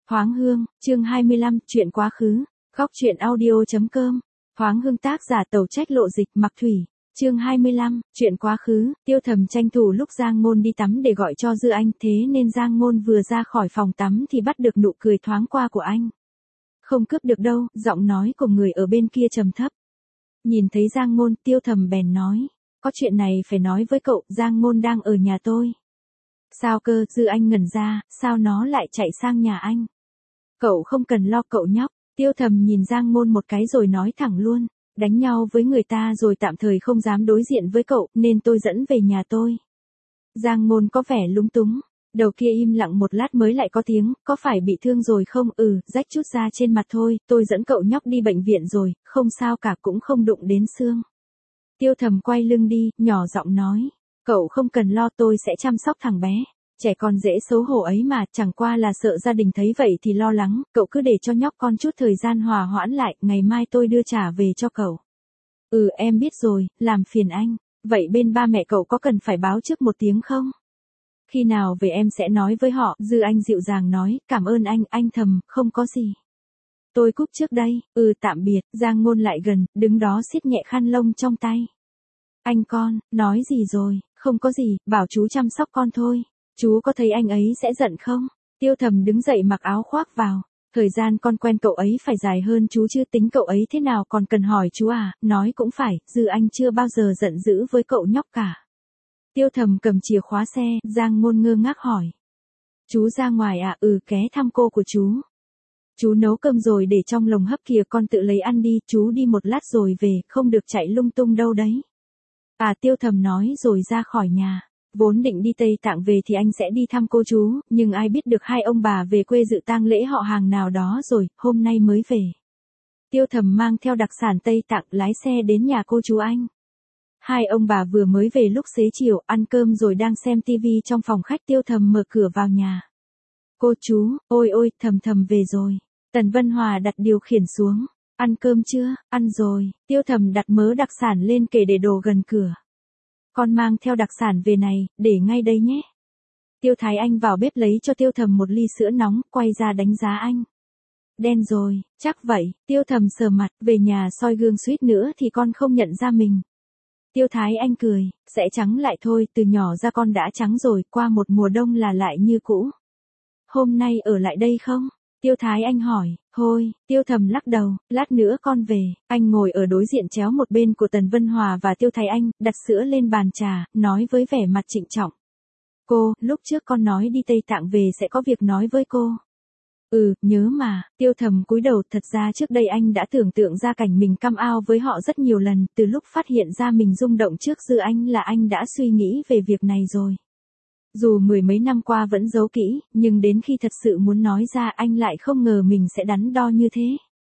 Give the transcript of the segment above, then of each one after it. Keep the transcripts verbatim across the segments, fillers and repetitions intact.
Thoáng Hương, chương hai mươi lăm, chuyện quá khứ. Góc truyện audio.com. Thoáng Hương tác giả Tẩu Trách Lộ Dịch, Mặc Thủy. Chương hai mươi lăm, chuyện quá khứ. Tiêu Thầm tranh thủ lúc Giang Ngôn đi tắm để gọi cho Dư Anh, thế nên Giang Ngôn vừa ra khỏi phòng tắm thì bắt được nụ cười thoáng qua của anh. Không cướp được đâu, giọng nói của người ở bên kia trầm thấp. Nhìn thấy Giang Ngôn, Tiêu Thầm bèn nói, có chuyện này phải nói với cậu, Giang Ngôn đang ở nhà tôi. Sao cơ? Dư Anh ngẩn ra, sao nó lại chạy sang nhà anh? Cậu không cần lo cậu nhóc. Tiêu Thầm nhìn Giang Ngôn một cái rồi nói thẳng luôn, đánh nhau với người ta rồi tạm thời không dám đối diện với cậu, nên tôi dẫn về nhà tôi. Giang Ngôn có vẻ lúng túng, đầu kia im lặng một lát mới lại có tiếng, có phải bị thương rồi không? Ừ, rách chút da trên mặt thôi, tôi dẫn cậu nhóc đi bệnh viện rồi, không sao cả, cũng không đụng đến xương. Tiêu Thầm quay lưng đi, nhỏ giọng nói, cậu không cần lo, tôi sẽ chăm sóc thằng bé. Trẻ con dễ xấu hổ ấy mà, chẳng qua là sợ gia đình thấy vậy thì lo lắng, cậu cứ để cho nhóc con chút thời gian hòa hoãn lại, ngày mai tôi đưa trả về cho cậu. Ừ, em biết rồi, làm phiền anh. Vậy bên ba mẹ cậu có cần phải báo trước một tiếng không? Khi nào về em sẽ nói với họ. Dư Anh dịu dàng nói, cảm ơn anh. Anh Thầm, không có gì. Tôi cúp trước đây. Ừ, tạm biệt. Giang Ngôn lại gần, đứng đó siết nhẹ khăn lông trong tay. Anh con, nói gì rồi? Không có gì, bảo chú chăm sóc con thôi. Chú có thấy anh ấy sẽ giận không? Tiêu Thầm đứng dậy mặc áo khoác vào. Thời gian con quen cậu ấy phải dài hơn chú chứ, tính cậu ấy thế nào còn cần hỏi chú à? Nói cũng phải, Dư Anh chưa bao giờ giận dữ với cậu nhóc cả. Tiêu Thầm cầm chìa khóa xe, Giang Ngôn ngơ ngác hỏi. Chú ra ngoài à? Ừ, ghé thăm cô của chú. Chú nấu cơm rồi để trong lồng hấp kìa, con tự lấy ăn đi, chú đi một lát rồi về, không được chạy lung tung đâu đấy. À, Tiêu Thầm nói rồi ra khỏi nhà. Vốn định đi Tây Tạng về thì anh sẽ đi thăm cô chú, nhưng ai biết được hai ông bà về quê dự tang lễ họ hàng nào đó rồi, hôm nay mới về. Tiêu Thầm mang theo đặc sản Tây Tạng lái xe đến nhà cô chú anh. Hai ông bà vừa mới về lúc xế chiều, ăn cơm rồi đang xem tivi trong phòng khách. Tiêu Thầm mở cửa vào nhà. Cô chú, ôi ôi, Thầm Thầm về rồi. Tần Vân Hòa đặt điều khiển xuống. Ăn cơm chưa? Ăn rồi. Tiêu Thầm đặt mớ đặc sản lên kệ để đồ gần cửa. Con mang theo đặc sản về này, để ngay đây nhé. Tiêu Thái Anh vào bếp lấy cho Tiêu Thầm một ly sữa nóng, quay ra đánh giá anh. Đen rồi, chắc vậy. Tiêu Thầm sờ mặt, về nhà soi gương suýt nữa thì con không nhận ra mình. Tiêu Thái Anh cười, sẽ trắng lại thôi, từ nhỏ ra con đã trắng rồi, qua một mùa đông là lại như cũ. Hôm nay ở lại đây không? Tiêu Thái Anh hỏi. Thôi, Tiêu Thầm lắc đầu, lát nữa con về. Anh ngồi ở đối diện chéo một bên của Tần Vân Hòa và Tiêu Thái Anh, đặt sữa lên bàn trà, nói với vẻ mặt trịnh trọng. Cô, lúc trước con nói đi Tây Tạng về sẽ có việc nói với cô. Ừ, nhớ mà. Tiêu Thầm cúi đầu, thật ra trước đây anh đã tưởng tượng ra cảnh mình cam ao với họ rất nhiều lần, từ lúc phát hiện ra mình rung động trước Dư Anh là anh đã suy nghĩ về việc này rồi. Dù mười mấy năm qua vẫn giấu kỹ, nhưng đến khi thật sự muốn nói ra anh lại không ngờ mình sẽ đắn đo như thế.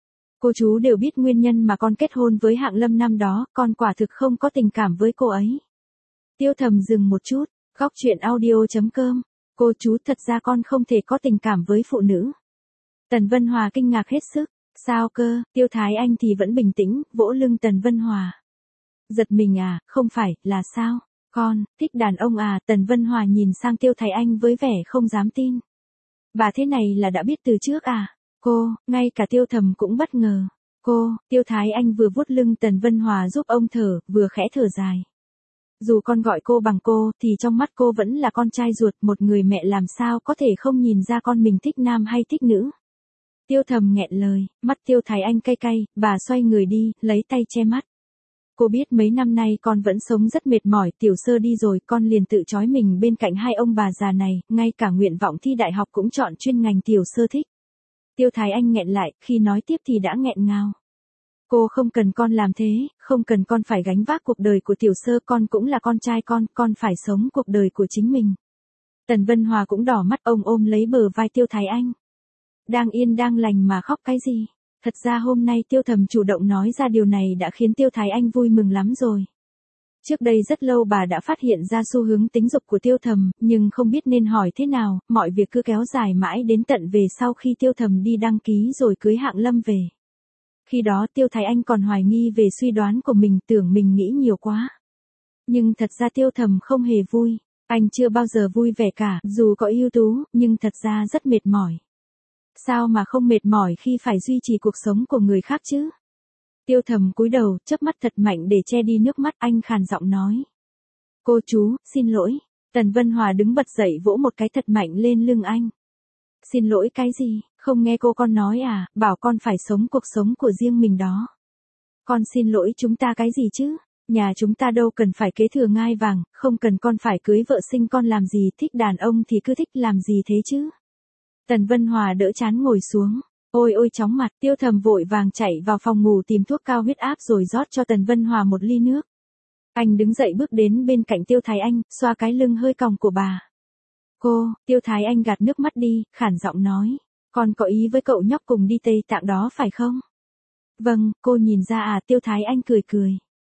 Cô chú đều biết nguyên nhân mà con kết hôn với Hạng Lâm năm đó, con quả thực không có tình cảm với cô ấy. Tiêu Thầm dừng một chút, góc truyện audio.com. Cô chú, thật ra con không thể có tình cảm với phụ nữ. Tần Vân Hòa kinh ngạc hết sức. Sao cơ? Tiêu Thái Anh thì vẫn bình tĩnh, vỗ lưng Tần Vân Hòa. Giật mình à? Không phải, là sao? Con, thích đàn ông à? Tần Vân Hòa nhìn sang Tiêu Thái Anh với vẻ không dám tin. Bà thế này là đã biết từ trước à? Cô, ngay cả Tiêu Thầm cũng bất ngờ. Cô, Tiêu Thái Anh vừa vuốt lưng Tần Vân Hòa giúp ông thở, vừa khẽ thở dài. Dù con gọi cô bằng cô, thì trong mắt cô vẫn là con trai ruột, một người mẹ làm sao có thể không nhìn ra con mình thích nam hay thích nữ. Tiêu Thầm nghẹn lời, mắt Tiêu Thái Anh cay cay, bà xoay người đi, lấy tay che mắt. Cô biết mấy năm nay con vẫn sống rất mệt mỏi, Tiểu Sơ đi rồi, con liền tự trói mình bên cạnh hai ông bà già này, ngay cả nguyện vọng thi đại học cũng chọn chuyên ngành Tiểu Sơ thích. Tiêu Thái Anh nghẹn lại, khi nói tiếp thì đã nghẹn ngào. Cô không cần con làm thế, không cần con phải gánh vác cuộc đời của Tiểu Sơ, con cũng là con trai con, con phải sống cuộc đời của chính mình. Tần Vân Hòa cũng đỏ mắt, ông ôm lấy bờ vai Tiêu Thái Anh. Đang yên đang lành mà khóc cái gì? Thật ra hôm nay Tiêu Thầm chủ động nói ra điều này đã khiến Tiêu Thái Anh vui mừng lắm rồi. Trước đây rất lâu bà đã phát hiện ra xu hướng tính dục của Tiêu Thầm, nhưng không biết nên hỏi thế nào, mọi việc cứ kéo dài mãi đến tận về sau khi Tiêu Thầm đi đăng ký rồi cưới Hạng Lâm về. Khi đó Tiêu Thái Anh còn hoài nghi về suy đoán của mình, tưởng mình nghĩ nhiều quá. Nhưng thật ra Tiêu Thầm không hề vui, anh chưa bao giờ vui vẻ cả, dù có ưu tú, nhưng thật ra rất mệt mỏi. Sao mà không mệt mỏi khi phải duy trì cuộc sống của người khác chứ? Tiêu Thầm cúi đầu, chớp mắt thật mạnh để che đi nước mắt, anh khàn giọng nói. Cô chú, xin lỗi. Tần Vân Hòa đứng bật dậy vỗ một cái thật mạnh lên lưng anh. Xin lỗi cái gì, không nghe cô con nói à, bảo con phải sống cuộc sống của riêng mình đó. Con xin lỗi chúng ta cái gì chứ, nhà chúng ta đâu cần phải kế thừa ngai vàng, không cần con phải cưới vợ sinh con làm gì, thích đàn ông thì cứ thích làm gì thế chứ. Tần Vân Hòa đỡ chán ngồi xuống. Ôi ôi chóng mặt, Tiêu Thầm vội vàng chạy vào phòng ngủ tìm thuốc cao huyết áp rồi rót cho Tần Vân Hòa một ly nước. Anh đứng dậy bước đến bên cạnh Tiêu Thái Anh, xoa cái lưng hơi còng của bà. Cô, Tiêu Thái Anh gạt nước mắt đi, khản giọng nói. Con có ý với cậu nhóc cùng đi Tây Tạng đó phải không? Vâng, cô nhìn ra à, Tiêu Thái Anh cười cười.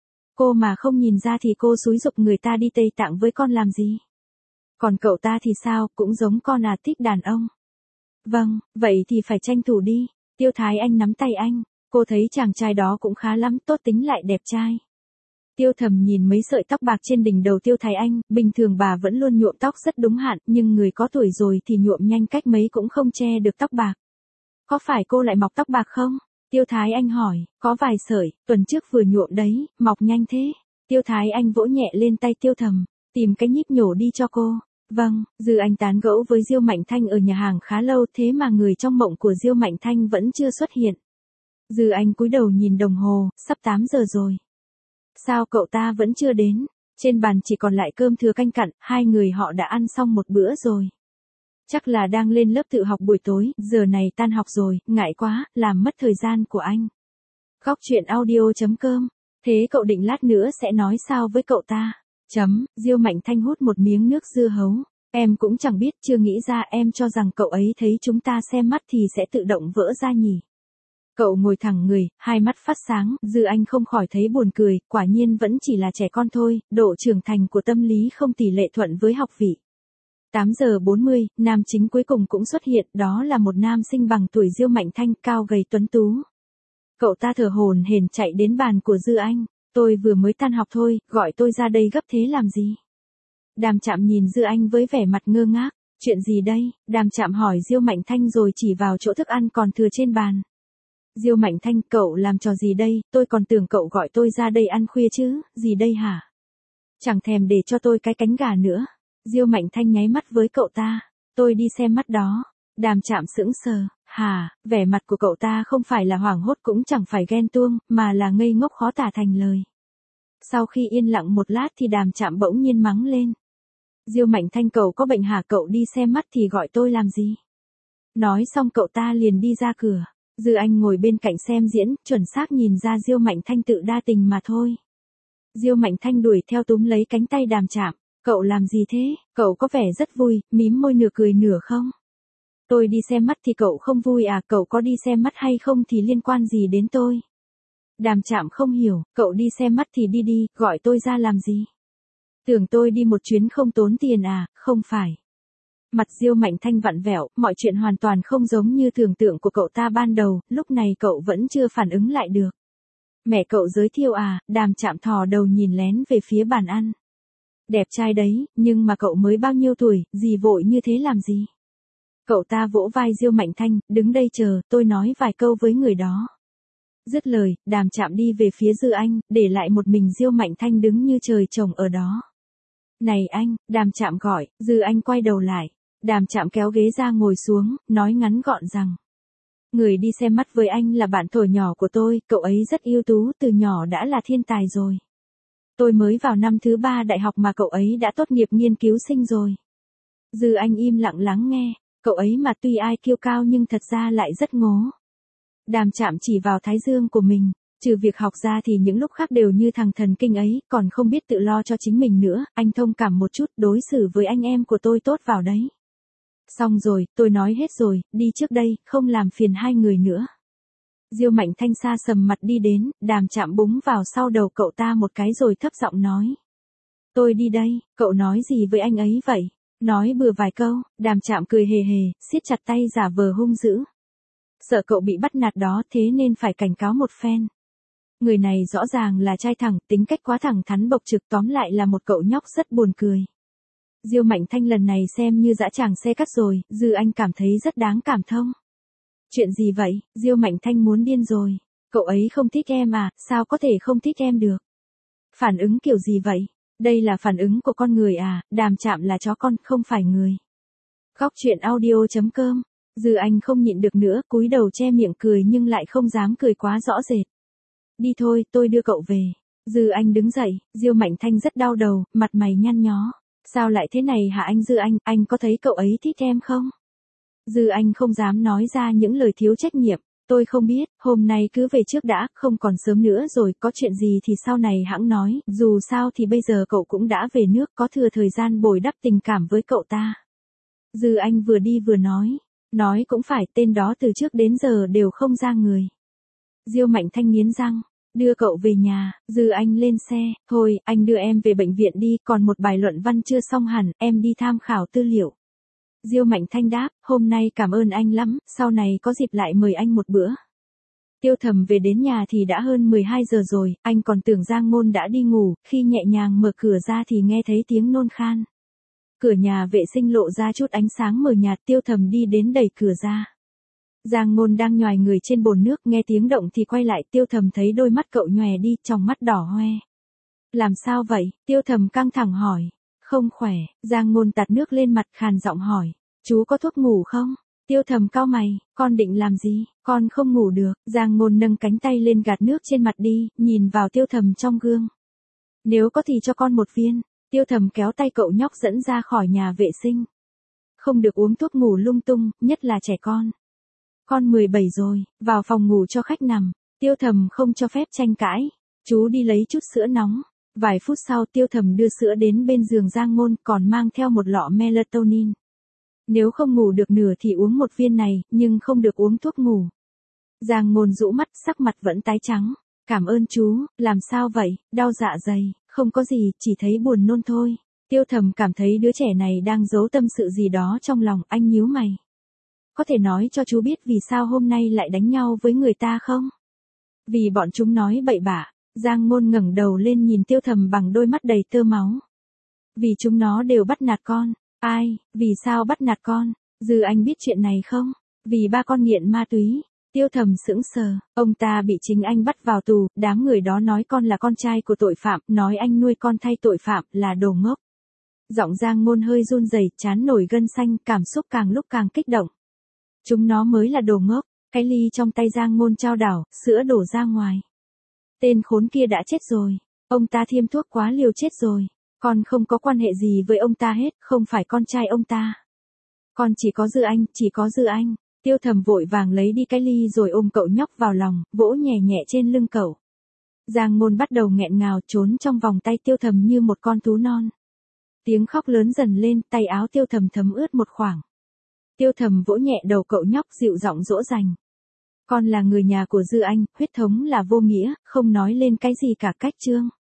Cô mà không nhìn ra thì cô xúi giục người ta đi Tây Tạng với con làm gì? Còn cậu ta thì sao, cũng giống con à, thích đàn ông. Vâng, vậy thì phải tranh thủ đi. Tiêu Thái Anh nắm tay anh, cô thấy chàng trai đó cũng khá lắm, tốt tính lại đẹp trai. Tiêu Thầm nhìn mấy sợi tóc bạc trên đỉnh đầu Tiêu Thái Anh, bình thường bà vẫn luôn nhuộm tóc rất đúng hạn, nhưng người có tuổi rồi thì nhuộm nhanh cách mấy cũng không che được tóc bạc. Có phải cô lại mọc tóc bạc không? Tiêu Thái Anh hỏi, có vài sợi, tuần trước vừa nhuộm đấy, mọc nhanh thế. Tiêu Thái Anh vỗ nhẹ lên tay Tiêu Thầm, tìm cái nhíp nhổ đi cho cô. Vâng, Dư Anh tán gẫu với Diêu Mạnh Thanh ở nhà hàng khá lâu, thế mà người trong mộng của Diêu Mạnh Thanh vẫn chưa xuất hiện. Dư Anh cúi đầu nhìn đồng hồ, sắp tám giờ rồi. Sao cậu ta vẫn chưa đến? Trên bàn chỉ còn lại cơm thừa canh cặn, hai người họ đã ăn xong một bữa rồi. Chắc là đang lên lớp tự học buổi tối, giờ này tan học rồi, ngại quá, làm mất thời gian của anh. Góc truyện audio chấm com. Thế cậu định lát nữa sẽ nói sao với cậu ta? Chấm, Diêu Mạnh Thanh hút một miếng nước dưa hấu. Em cũng chẳng biết, chưa nghĩ ra, em cho rằng cậu ấy thấy chúng ta xem mắt thì sẽ tự động vỡ ra nhỉ. Cậu ngồi thẳng người, hai mắt phát sáng, Dư Anh không khỏi thấy buồn cười, quả nhiên vẫn chỉ là trẻ con thôi, độ trưởng thành của tâm lý không tỷ lệ thuận với học vị. tám giờ bốn mươi, nam chính cuối cùng cũng xuất hiện, đó là một nam sinh bằng tuổi Diêu Mạnh Thanh, cao gầy tuấn tú. Cậu ta thở hổn hển chạy đến bàn của Dư Anh, tôi vừa mới tan học thôi, gọi tôi ra đây gấp thế làm gì? Đàm Trạm nhìn Dư Anh với vẻ mặt ngơ ngác, chuyện gì đây? Đàm Trạm hỏi Diêu Mạnh Thanh rồi chỉ vào chỗ thức ăn còn thừa trên bàn. Diêu Mạnh Thanh, cậu làm trò gì đây, tôi còn tưởng cậu gọi tôi ra đây ăn khuya chứ, gì đây hả? Chẳng thèm để cho tôi cái cánh gà nữa. Diêu Mạnh Thanh nháy mắt với cậu ta, tôi đi xem mắt đó. Đàm Trạm sững sờ, hả, vẻ mặt của cậu ta không phải là hoảng hốt cũng chẳng phải ghen tuông, mà là ngây ngốc khó tả thành lời. Sau khi yên lặng một lát thì Đàm Trạm bỗng nhiên mắng lên. Diêu Mạnh Thanh, cậu có bệnh hả, cậu đi xem mắt thì gọi tôi làm gì? Nói xong cậu ta liền đi ra cửa. Dư Anh ngồi bên cạnh xem diễn, chuẩn xác nhìn ra Diêu Mạnh Thanh tự đa tình mà thôi. Diêu Mạnh Thanh đuổi theo túm lấy cánh tay Đàm Trạm, cậu làm gì thế, cậu có vẻ rất vui, mím môi nửa cười nửa không? Tôi đi xem mắt thì cậu không vui à, cậu có đi xem mắt hay không thì liên quan gì đến tôi? Đàm Trạm không hiểu, cậu đi xem mắt thì đi đi, gọi tôi ra làm gì? Tưởng tôi đi một chuyến không tốn tiền à, không phải. Mặt Diêu Mạnh Thanh vặn vẹo, mọi chuyện hoàn toàn không giống như tưởng tượng của cậu ta ban đầu, lúc này cậu vẫn chưa phản ứng lại được. Mẹ cậu giới thiệu à, Đàm Trạm thò đầu nhìn lén về phía bàn ăn. Đẹp trai đấy, nhưng mà cậu mới bao nhiêu tuổi, gì vội như thế làm gì? Cậu ta vỗ vai Diêu Mạnh Thanh, đứng đây chờ, tôi nói vài câu với người đó. Dứt lời, Đàm Trạm đi về phía Dư Anh, để lại một mình Diêu Mạnh Thanh đứng như trời trồng ở đó. Này anh, Đàm Trạm gọi, Dư Anh quay đầu lại. Đàm Trạm kéo ghế ra ngồi xuống, nói ngắn gọn rằng. Người đi xem mắt với anh là bạn thuở nhỏ của tôi, cậu ấy rất ưu tú, từ nhỏ đã là thiên tài rồi. Tôi mới vào năm thứ ba đại học mà cậu ấy đã tốt nghiệp nghiên cứu sinh rồi. Dư Anh im lặng lắng nghe, cậu ấy mà tuy ai kiêu cao nhưng thật ra lại rất ngố. Đàm Trạm chỉ vào thái dương của mình, trừ việc học ra thì những lúc khác đều như thằng thần kinh ấy, còn không biết tự lo cho chính mình nữa, anh thông cảm một chút, đối xử với anh em của tôi tốt vào đấy. Xong rồi, tôi nói hết rồi, đi trước đây, không làm phiền hai người nữa. Diêu Mạnh Thanh xa sầm mặt đi đến, Đàm Trạm búng vào sau đầu cậu ta một cái rồi thấp giọng nói. Tôi đi đây, cậu nói gì với anh ấy vậy? Nói bừa vài câu, Đàm Trạm cười hề hề, siết chặt tay giả vờ hung dữ. Sợ cậu bị bắt nạt đó thế nên phải cảnh cáo một phen. Người này rõ ràng là trai thẳng, tính cách quá thẳng thắn bộc trực, tóm lại là một cậu nhóc rất buồn cười. Diêu Mạnh Thanh lần này xem như dã tràng xe cắt rồi, Dư Anh cảm thấy rất đáng cảm thông. Chuyện gì vậy, Diêu Mạnh Thanh muốn điên rồi. Cậu ấy không thích em à, sao có thể không thích em được? Phản ứng kiểu gì vậy? Đây là phản ứng của con người à, Đàm Trạm là chó con, không phải người. Góc chuyện audio.com. Dư Anh không nhịn được nữa, cúi đầu che miệng cười nhưng lại không dám cười quá rõ rệt. Đi thôi, tôi đưa cậu về. Dư Anh đứng dậy, Diêu Mạnh Thanh rất đau đầu, mặt mày nhăn nhó. Sao lại thế này hả anh Dư Anh, anh có thấy cậu ấy thích em không? Dư Anh không dám nói ra những lời thiếu trách nhiệm. Tôi không biết, hôm nay cứ về trước đã, không còn sớm nữa rồi, có chuyện gì thì sau này hãng nói, dù sao thì bây giờ cậu cũng đã về nước, có thừa thời gian bồi đắp tình cảm với cậu ta. Dư Anh vừa đi vừa nói, nói cũng phải, tên đó từ trước đến giờ đều không ra người. Diêu Mạnh Thanh nghiến răng, đưa cậu về nhà. Dư Anh lên xe, thôi, anh đưa em về bệnh viện đi, còn một bài luận văn chưa xong hẳn, em đi tham khảo tư liệu. Diêu Mạnh Thanh đáp, hôm nay cảm ơn anh lắm, sau này có dịp lại mời anh một bữa. Tiêu Thầm về đến nhà thì đã hơn mười hai giờ rồi, anh còn tưởng Giang Ngôn đã đi ngủ, khi nhẹ nhàng mở cửa ra thì nghe thấy tiếng nôn khan. Cửa nhà vệ sinh lộ ra chút ánh sáng mờ nhạt, Tiêu Thầm đi đến đẩy cửa ra. Giang Ngôn đang nhoài người trên bồn nước, nghe tiếng động thì quay lại, Tiêu Thầm thấy đôi mắt cậu nhòe đi, tròng mắt đỏ hoe. Làm sao vậy? Tiêu Thầm căng thẳng hỏi. Không khỏe. Giang Ngôn tạt nước lên mặt, khàn giọng hỏi. Chú có thuốc ngủ không? Tiêu Thầm cau mày, con định làm gì? Con không ngủ được. Giang Ngôn nâng cánh tay lên gạt nước trên mặt đi, nhìn vào Tiêu Thầm trong gương. Nếu có thì cho con một viên. Tiêu Thầm kéo tay cậu nhóc dẫn ra khỏi nhà vệ sinh. Không được uống thuốc ngủ lung tung, nhất là trẻ con. Con mười bảy rồi, vào phòng ngủ cho khách nằm. Tiêu Thầm không cho phép tranh cãi. Chú đi lấy chút sữa nóng. Vài phút sau Tiêu Thầm đưa sữa đến bên giường Giang Ngôn, còn mang theo một lọ melatonin. Nếu không ngủ được nửa thì uống một viên này, nhưng không được uống thuốc ngủ. Giang Ngôn rũ mắt, sắc mặt vẫn tái trắng. Cảm ơn chú, làm sao vậy, đau dạ dày, không có gì, chỉ thấy buồn nôn thôi. Tiêu Thầm cảm thấy đứa trẻ này đang giấu tâm sự gì đó trong lòng, anh nhíu mày. Có thể nói cho chú biết vì sao hôm nay lại đánh nhau với người ta không? Vì bọn chúng nói bậy bạ. Giang Ngôn ngẩng đầu lên nhìn Tiêu Thầm bằng đôi mắt đầy tơ máu. Vì chúng nó đều bắt nạt con. Ai, vì sao bắt nạt con? Dư Anh biết chuyện này không? Vì ba con nghiện ma túy. Tiêu Thầm sững sờ, ông ta bị chính anh bắt vào tù, đám người đó nói con là con trai của tội phạm, nói anh nuôi con thay tội phạm, là đồ ngốc. Giọng Giang Ngôn hơi run rẩy, trán nổi gân xanh, cảm xúc càng lúc càng kích động. Chúng nó mới là đồ ngốc. Cái ly trong tay Giang Ngôn trao đảo, sữa đổ ra ngoài. Tên khốn kia đã chết rồi. Ông ta thiêm thuốc quá liều chết rồi. Con không có quan hệ gì với ông ta hết, không phải con trai ông ta. Con chỉ có Dư Anh, chỉ có Dư Anh. Tiêu Thầm vội vàng lấy đi cái ly rồi ôm cậu nhóc vào lòng, vỗ nhẹ nhẹ trên lưng cậu. Giang Ngôn bắt đầu nghẹn ngào trốn trong vòng tay Tiêu Thầm như một con thú non. Tiếng khóc lớn dần lên, tay áo Tiêu Thầm thấm ướt một khoảng. Tiêu Thầm vỗ nhẹ đầu cậu nhóc, dịu giọng dỗ dành. Con là người nhà của Dư Anh, huyết thống là vô nghĩa, không nói lên cái gì cả, cách trương.